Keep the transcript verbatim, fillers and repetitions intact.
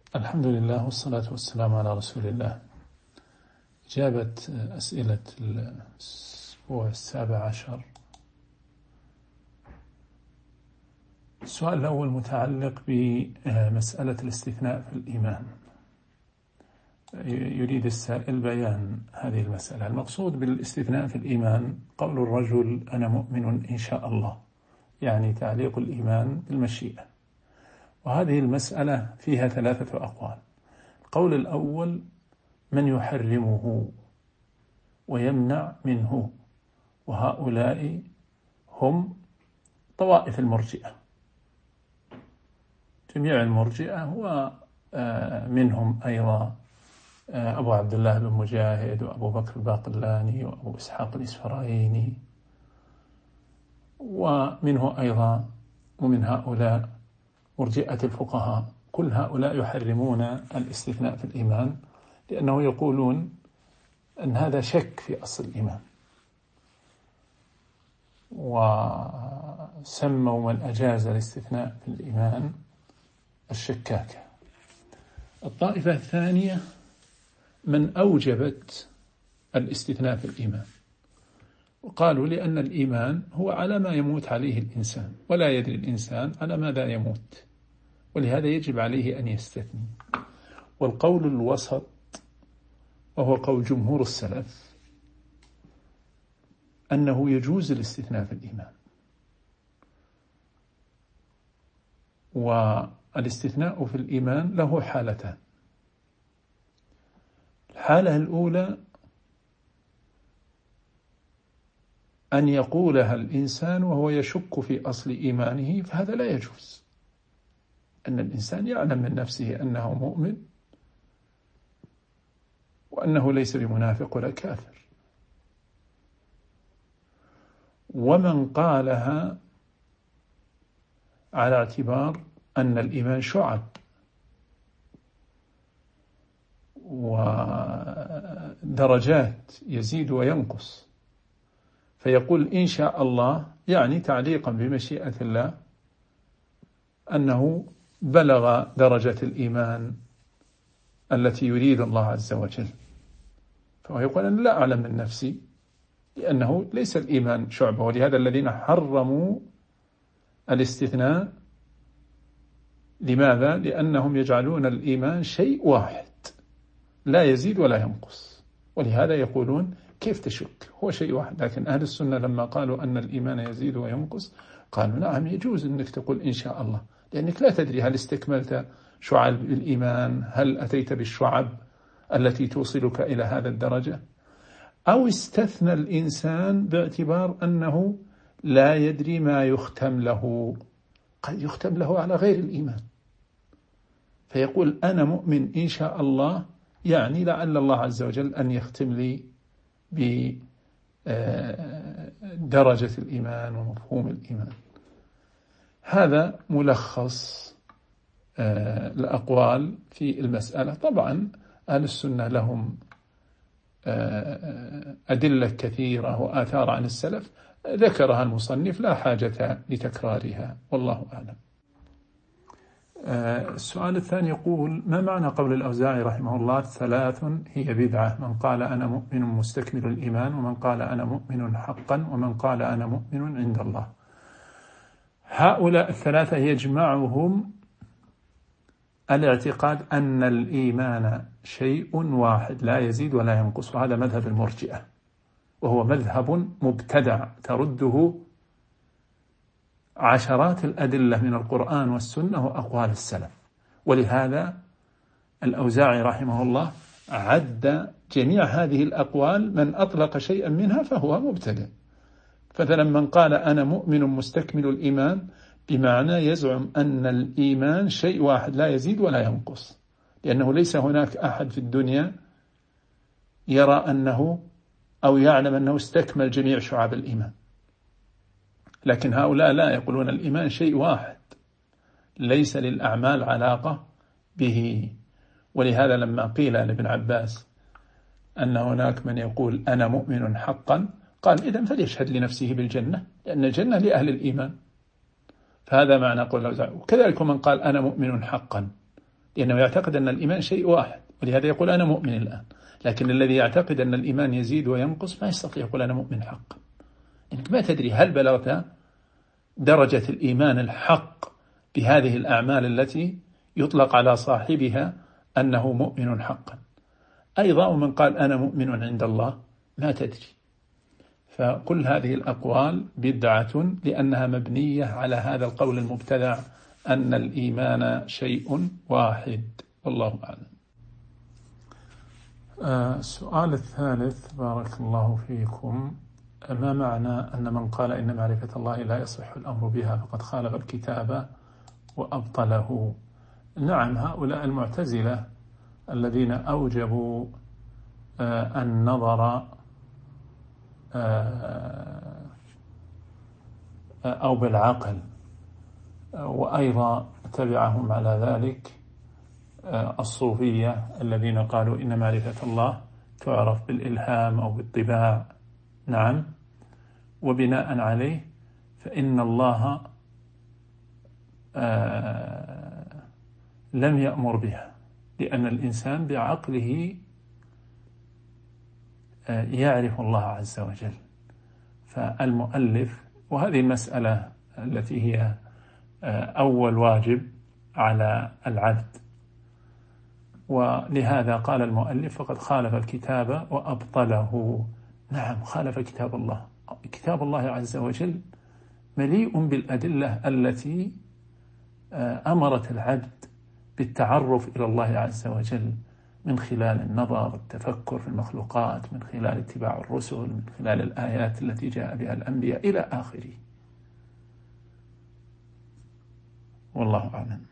الحمد لله والصلاة والسلام على رسول الله. إجابة أسئلة الأسبوع السابع عشر. السؤال الأول متعلق بمسألة الاستثناء في الإيمان. يريد السائل بيان هذه المسألة. المقصود بالاستثناء في الإيمان قول الرجل أنا مؤمن إن شاء الله، يعني تعليق الإيمان بالمشيئة. وهذه المسألة فيها ثلاثة أقوال. القول الأول من يحرمه ويمنع منه، وهؤلاء هم طوائف المرجئة، جميع المرجئة، ومنهم أيضا أبو عبد الله بن مجاهد وأبو بكر الباقلاني وأبو إسحاق الإسفرايني، ومنه أيضا ومن هؤلاء مرجئة الفقهاء. كل هؤلاء يحرمون الاستثناء في الإيمان، لأنه يقولون أن هذا شك في أصل الإيمان، وسموا من أجاز الاستثناء في الإيمان الشكاكة. الطائفة الثانية من أوجبت الاستثناء في الإيمان، وقالوا لأن الإيمان هو على ما يموت عليه الإنسان، ولا يدري الإنسان على ماذا يموت، ولهذا يجب عليه أن يستثني. والقول الوسط وهو قول جمهور السلف أنه يجوز الاستثناء في الإيمان. والاستثناء في الإيمان له حالتان. الحالة الأولى أن يقولها الإنسان وهو يشك في أصل إيمانه، فهذا لا يجوز. أن الإنسان يعلم من نفسه أنه مؤمن وأنه ليس بمنافق ولا كافر. ومن قالها على اعتبار أن الإيمان شعب ودرجات يزيد وينقص، فيقول إن شاء الله، يعني تعليقا بمشيئة الله، أنه بلغ درجة الإيمان التي يريد الله عز وجل. فهو يقول أنا لا أعلم من نفسي، لأنه ليس الإيمان شعبة. ولهذا الذين حرموا الاستثناء، لماذا؟ لأنهم يجعلون الإيمان شيء واحد لا يزيد ولا ينقص، ولهذا يقولون كيف تشك، هو شيء واحد. لكن أهل السنة لما قالوا أن الإيمان يزيد وينقص، قالوا نعم يجوز أنك تقول إن شاء الله، لأنك لا تدري هل استكملت شعب الإيمان، هل أتيت بالشعب التي توصلك إلى هذا الدرجة، أو استثنى الإنسان باعتبار أنه لا يدري ما يختم له، قد يختم له على غير الإيمان، فيقول أنا مؤمن إن شاء الله، يعني لعل الله عز وجل أن يختم لي بدرجة الإيمان ومفهوم الإيمان. هذا ملخص الأقوال في المسألة. طبعا أهل السنة لهم أدلة كثيرة وآثار عن السلف ذكرها المصنف، لا حاجة لتكرارها، والله أعلم. السؤال الثاني يقول ما معنى قول الأوزاعي رحمه الله ثلاث هي بدعة؟ من قال أنا مؤمن مستكمل الإيمان، ومن قال أنا مؤمن حقا، ومن قال أنا مؤمن عند الله. هؤلاء الثلاثة يجمعهم الاعتقاد أن الإيمان شيء واحد لا يزيد ولا ينقص، وهذا مذهب المرجئة، وهو مذهب مبتدع ترده عشرات الأدلة من القرآن والسنة وأقوال السلف. ولهذا الأوزاعي رحمه الله عد جميع هذه الأقوال، من أطلق شيئا منها فهو مبتدع. فمثلا من قال أنا مؤمن مستكمل الإيمان، بمعنى يزعم أن الإيمان شيء واحد لا يزيد ولا ينقص، لأنه ليس هناك أحد في الدنيا يرى أنه أو يعلم أنه استكمل جميع شعاب الإيمان. لكن هؤلاء لا، يقولون الإيمان شيء واحد ليس للأعمال علاقة به. ولهذا لما قيل لابن عباس أن هناك من يقول أنا مؤمن حقا، قال إذن فليشهد لنفسه بالجنة، لأن الجنة لأهل الإيمان. فهذا معنى قول الأوزاعي. وكذلك من قال أنا مؤمن حقا، لأنه يعتقد أن الإيمان شيء واحد، ولهذا يقول أنا مؤمن الآن. لكن الذي يعتقد أن الإيمان يزيد وينقص ما يستطيع يقول أنا مؤمن حقا، إنك ما تدري هل بلغت درجة الإيمان الحق بهذه الأعمال التي يطلق على صاحبها أنه مؤمن حقا. أيضا ومن قال أنا مؤمن عند الله ما تدري. فكل هذه الأقوال بدعة لأنها مبنية على هذا القول المبتدع أن الإيمان شيء واحد، والله أعلم. السؤال الثالث بارك الله فيكم: ما معنى أن من قال إن معرفة الله لا يصح الأمر بها فقد خالف الكتاب وأبطله؟ نعم، هؤلاء المعتزلة الذين أوجبوا النظر أو بالعقل، وأيضا تبعهم على ذلك الصوفية الذين قالوا إن معرفة الله تعرف بالإلهام أو بالطباع. نعم، وبناء عليه فإن الله لم يأمر بها، لأن الإنسان بعقله يعرف الله عز وجل. فالمؤلف، وهذه المسألة التي هي أول واجب على العبد، ولهذا قال المؤلف فقد خالف الكتاب وأبطله. نعم، خالف كتاب الله. كتاب الله عز وجل مليء بالأدلة التي أمرت العبد بالتعرف إلى الله عز وجل من خلال النظر، التفكر في المخلوقات، من خلال اتباع الرسل، من خلال الآيات التي جاء بها الأنبياء إلى آخره. والله أعلم.